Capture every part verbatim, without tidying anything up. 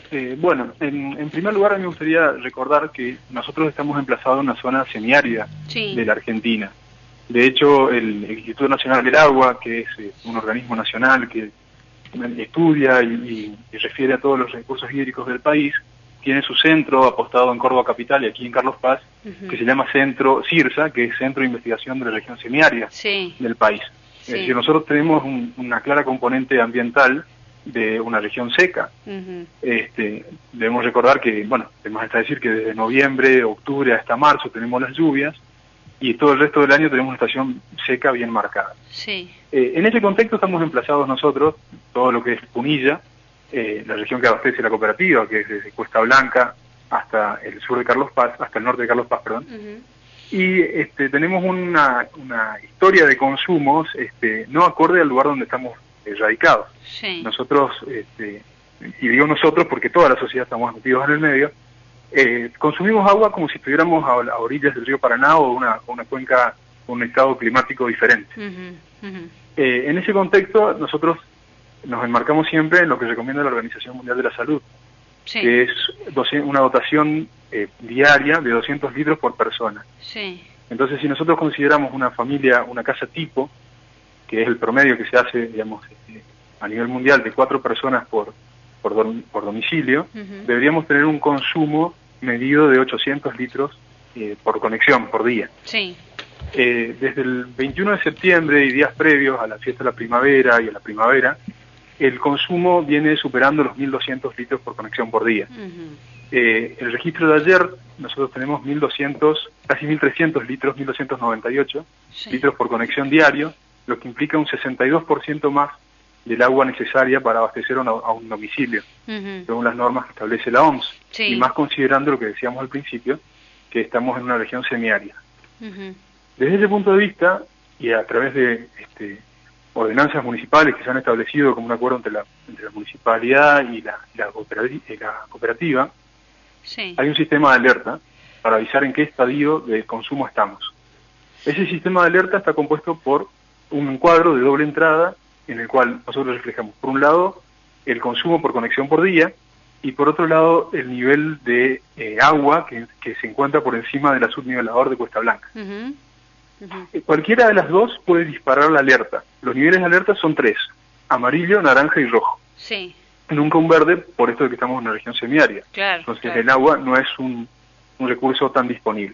Eh, bueno, en, en primer lugar a mí me gustaría recordar que nosotros estamos emplazados en una zona semiárida sí. de la Argentina. De hecho, el, el Instituto Nacional del Agua, que es eh, un organismo nacional que estudia y, y, y refiere a todos los recursos hídricos del país, tiene su centro apostado en Córdoba Capital y aquí en Carlos Paz, uh-huh. que se llama Centro CIRSA, que es Centro de Investigación de la Región Semiárida sí. del país. Sí. Es decir, nosotros tenemos un, una clara componente ambiental de una región seca. Uh-huh. Este, debemos recordar que, bueno, además está decir que desde noviembre, octubre hasta marzo tenemos las lluvias y todo el resto del año tenemos una estación seca bien marcada. Sí. Eh, en ese contexto estamos emplazados nosotros, todo lo que es Punilla, eh, la región que abastece la cooperativa, que es desde Cuesta Blanca hasta el sur de Carlos Paz, hasta el norte de Carlos Paz, perdón. Uh-huh. Y este, tenemos una, una historia de consumos este, no acorde al lugar donde estamos eh, radicados. Sí. Nosotros, este, y digo nosotros porque toda la sociedad estamos metidos en el medio, eh, consumimos agua como si estuviéramos a, a orillas del río Paraná o una, una cuenca con un estado climático diferente. Uh-huh. Uh-huh. Eh, en ese contexto nosotros nos enmarcamos siempre en lo que recomienda la Organización Mundial de la Salud, sí. que es una dotación eh, diaria de doscientos litros por persona. Sí. Entonces, si nosotros consideramos una familia, una casa tipo, que es el promedio que se hace, digamos, este, a nivel mundial de cuatro personas por por, dom, por domicilio, uh-huh. deberíamos tener un consumo medido de ochocientos litros eh, por conexión, por día. Sí. Eh, desde el veintiuno de septiembre y días previos a la fiesta de la primavera y a la primavera, el consumo viene superando los mil doscientos litros por conexión por día. Uh-huh. Eh, el registro de ayer, nosotros tenemos mil doscientos, casi mil trescientos litros, mil doscientos noventa y ocho sí. litros por conexión diario, lo que implica un sesenta y dos por ciento más del agua necesaria para abastecer a un, a un domicilio, uh-huh. según las normas que establece la O M S, sí. y más considerando lo que decíamos al principio, que estamos en una región semiárida. Uh-huh. Desde ese punto de vista, y a través de este, ordenanzas municipales que se han establecido como un acuerdo entre la, entre la municipalidad y la, la, cooperativa, la cooperativa, sí. hay un sistema de alerta para avisar en qué estadio de consumo estamos. Ese sistema de alerta está compuesto por un cuadro de doble entrada en el cual nosotros reflejamos, por un lado, el consumo por conexión por día, y por otro lado, el nivel de eh, agua que, que se encuentra por encima del subnivelador de Cuesta Blanca. Uh-huh. Uh-huh. Cualquiera de las dos puede disparar la alerta. Los niveles de alerta son tres: amarillo, naranja y rojo. Sí. Nunca un verde, por esto de que estamos en una región semiárida. Claro, Entonces claro. el agua no es un, un recurso tan disponible.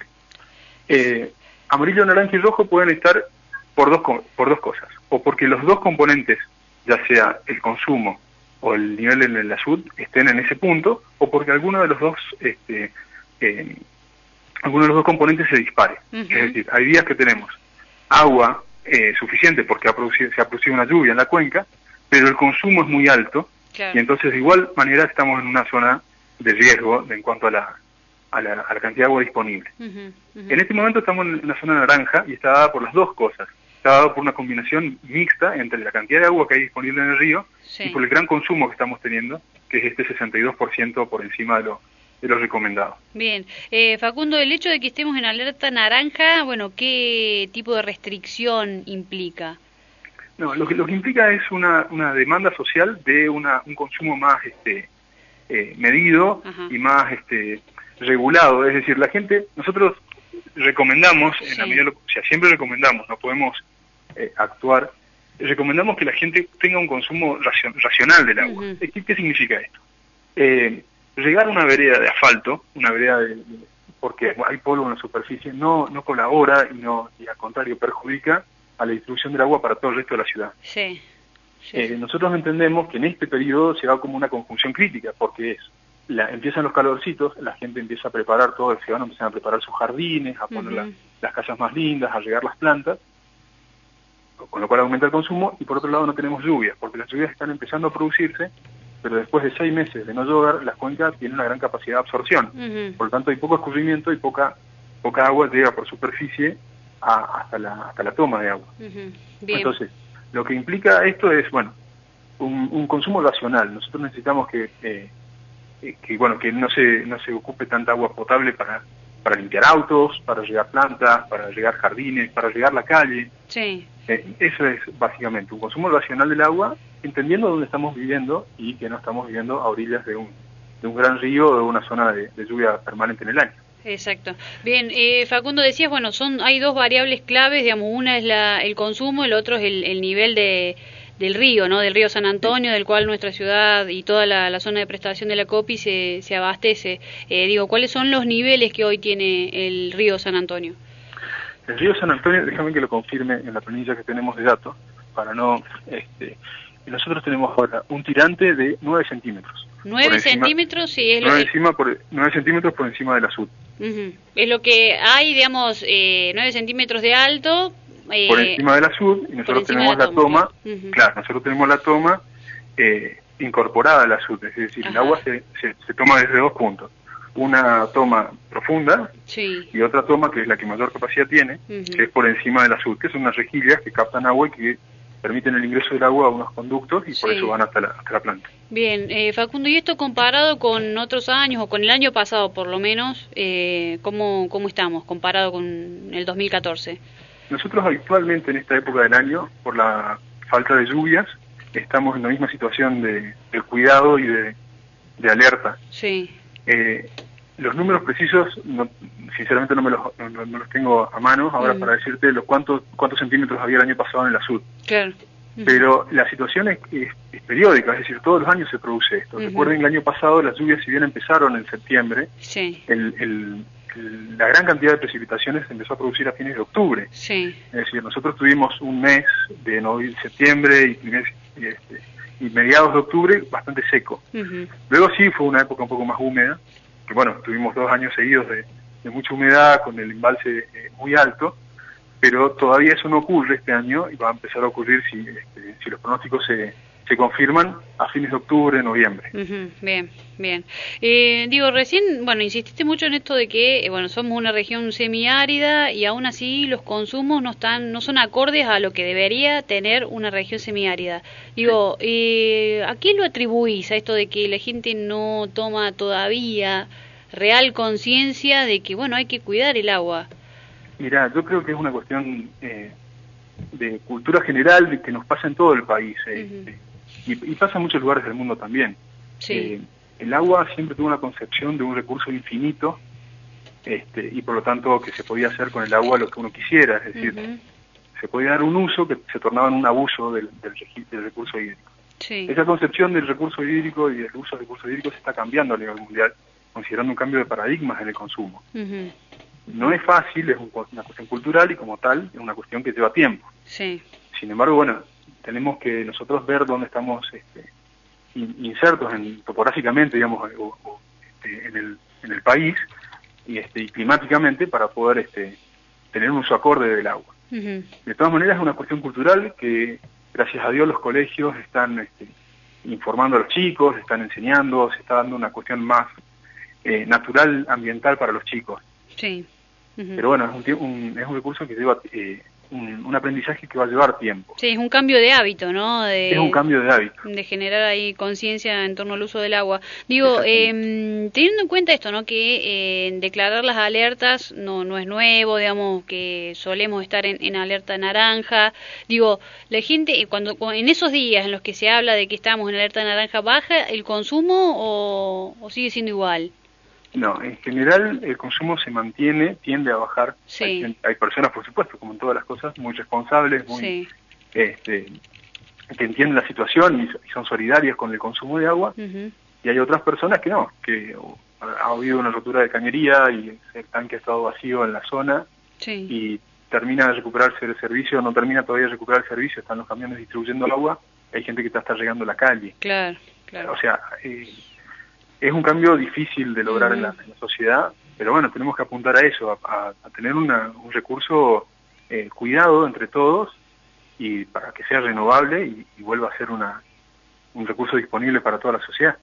Eh, amarillo, naranja y rojo pueden estar por dos, por dos cosas. O porque los dos componentes, ya sea el consumo o el nivel en el azul, estén en ese punto, o porque alguno de los dos este, eh, alguno de los dos componentes se dispare. Uh-huh. Es decir, hay días que tenemos agua eh, suficiente porque ha producido, se ha producido una lluvia en la cuenca, pero el consumo es muy alto, claro. y entonces de igual manera estamos en una zona de riesgo en cuanto a la, a la, a la cantidad de agua disponible. Uh-huh. Uh-huh. En este momento estamos en una zona naranja y está dada por las dos cosas. Está dado por una combinación mixta entre la cantidad de agua que hay disponible en el río sí. y por el gran consumo que estamos teniendo, que es este sesenta y dos por ciento por encima de lo de los recomendados. Bien. Eh, Facundo, el hecho de que estemos en alerta naranja, bueno, ¿qué tipo de restricción implica? No, lo que, lo que implica es una, una demanda social de una, un consumo más este, eh, medido Ajá. y más este, regulado. Es decir, la gente, nosotros recomendamos, sí. en la medida de lo, o sea, siempre recomendamos, no podemos eh, actuar, recomendamos que la gente tenga un consumo racion, racional del agua. Uh-huh. ¿Qué, ¿Qué significa esto? Eh, Llegar a una vereda de asfalto, una vereda de, de, porque hay polvo en la superficie, no no colabora y no y al contrario perjudica a la distribución del agua para todo el resto de la ciudad. Sí, sí. Eh, nosotros entendemos que en este periodo se da como una conjunción crítica, porque es la, empiezan los calorcitos, la gente empieza a preparar todo el ciudadano, empiezan a preparar sus jardines, a poner uh-huh. la, las casas más lindas, a regar las plantas, con lo cual aumenta el consumo, y por otro lado no tenemos lluvias, porque las lluvias están empezando a producirse, pero después de seis meses de no llover, las cuencas tienen una gran capacidad de absorción. Uh-huh. Por lo tanto, hay poco escurrimiento y poca poca agua llega por superficie a, hasta la hasta la toma de agua. Uh-huh. Bien. Entonces, lo que implica esto es, bueno, un, un consumo racional. Nosotros necesitamos que, eh, que bueno, que no se no se ocupe tanta agua potable para para limpiar autos, para regar plantas, para regar jardines, para regar la calle. Sí. Eh, eso es básicamente un consumo racional del agua, entendiendo dónde estamos viviendo y que no estamos viviendo a orillas de un, de un gran río o de una zona de, de lluvia permanente en el año. Exacto. Bien, eh, Facundo, decías, bueno, son hay dos variables claves, digamos, una es la, el consumo, el otro es el, el nivel de, del río, ¿no? Del río San Antonio, del cual nuestra ciudad y toda la, la zona de prestación de la COPI se, se abastece. Eh, digo, ¿cuáles son los niveles que hoy tiene el río San Antonio? El río San Antonio, déjame que lo confirme en la planilla que tenemos de datos, para no... este nosotros tenemos ahora un tirante de nueve centímetros. nueve centímetros, sí, es lo nueve que... encima por, nueve centímetros por encima de la sud. Uh-huh. Es lo que hay, digamos, eh, nueve centímetros de alto. Eh, por encima de la sud, y nosotros tenemos la, la toma, toma claro. Uh-huh. claro, nosotros tenemos la toma eh, incorporada a la sud, es decir, Ajá. el agua se, se, se toma desde dos puntos. Una toma profunda sí. y otra toma que es la que mayor capacidad tiene, uh-huh. que es por encima de la sud, que son unas rejillas que captan agua y que permiten el ingreso del agua a unos conductos y sí. por eso van hasta la, hasta la planta. Bien, eh, Facundo, ¿y esto comparado con otros años o con el año pasado por lo menos, eh, ¿cómo, cómo estamos comparado con el dos mil catorce? Nosotros habitualmente en esta época del año, por la falta de lluvias, estamos en la misma situación de, de cuidado y de, de alerta. Sí. Eh, los números precisos, no, sinceramente no me los, no, no los tengo a mano ahora uh-huh. para decirte los cuántos cuántos centímetros había el año pasado en la sud. Claro. Uh-huh. Pero la situación es, es, es periódica, es decir, todos los años se produce esto. Uh-huh. Recuerden que el año pasado las lluvias, si bien empezaron en septiembre, sí. el, el, el, la gran cantidad de precipitaciones se empezó a producir a fines de octubre. Sí. Es decir, nosotros tuvimos un mes de noviembre, septiembre y, primer, y, este, y mediados de octubre bastante seco. Uh-huh. Luego sí fue una época un poco más húmeda, que bueno, tuvimos dos años seguidos de, de mucha humedad con el embalse eh, muy alto, pero todavía eso no ocurre este año y va a empezar a ocurrir si, este, si los pronósticos se, se confirman a fines de octubre, noviembre. Uh-huh. Bien, bien. Eh, digo, recién, bueno, insististe mucho en esto de que, eh, bueno, somos una región semiárida y aún así los consumos no están, no son acordes a lo que debería tener una región semiárida. Digo, sí. eh, ¿a qué lo atribuís a esto de que la gente no toma todavía real conciencia de que, bueno, hay que cuidar el agua? Mira, yo creo que es una cuestión eh, de cultura general que nos pasa en todo el país eh, uh-huh. eh, y, y pasa en muchos lugares del mundo también. Sí. Eh, el agua siempre tuvo una concepción de un recurso infinito este, y por lo tanto que se podía hacer con el agua lo que uno quisiera, es decir, uh-huh. se podía dar un uso que se tornaba en un abuso del, del, del recurso hídrico. Sí. Esa concepción del recurso hídrico y del uso del recurso hídrico se está cambiando a nivel mundial, considerando un cambio de paradigmas en el consumo. Uh-huh. No es fácil, es un, una cuestión cultural y como tal es una cuestión que lleva tiempo. Sí. Sin embargo, bueno, tenemos que nosotros ver dónde estamos este, insertos en, topográficamente, digamos, o, o, este, en, el, en el país y, este, y climáticamente para poder este, tener un uso acorde del agua. Uh-huh. De todas maneras es una cuestión cultural que, gracias a Dios, los colegios están este, informando a los chicos, están enseñando, se está dando una cuestión más eh, natural, ambiental para los chicos. Sí. Uh-huh. Pero bueno, es un, un, es un recurso que lleva eh, un, un aprendizaje que va a llevar tiempo. Sí, es un cambio de hábito, ¿no? De, es un cambio de hábito. De generar ahí conciencia en torno al uso del agua. Digo, eh, teniendo en cuenta esto, ¿no? Que eh, declarar las alertas no no es nuevo, digamos, que solemos estar en, en alerta naranja. Digo, la gente, cuando en esos días en los que se habla de que estamos en alerta naranja, ¿baja el consumo o, o sigue siendo igual? No, en general el consumo se mantiene, tiende a bajar. Sí. Hay, hay personas, por supuesto, como en todas las cosas, muy responsables, muy sí. este, que entienden la situación y, y son solidarias con el consumo de agua. Uh-huh. Y hay otras personas que no, que o, ha habido una rotura de cañería y el tanque ha estado vacío en la zona sí. y termina de recuperarse el servicio, no termina todavía de recuperar el servicio, están los camiones distribuyendo el agua, hay gente que está hasta llegando a la calle. Claro, claro. O sea... Eh, es un cambio difícil de lograr uh-huh. en, la, en la sociedad, pero bueno, tenemos que apuntar a eso, a, a, a tener una, un recurso eh, cuidado entre todos y para que sea renovable y, y vuelva a ser una, un recurso disponible para toda la sociedad.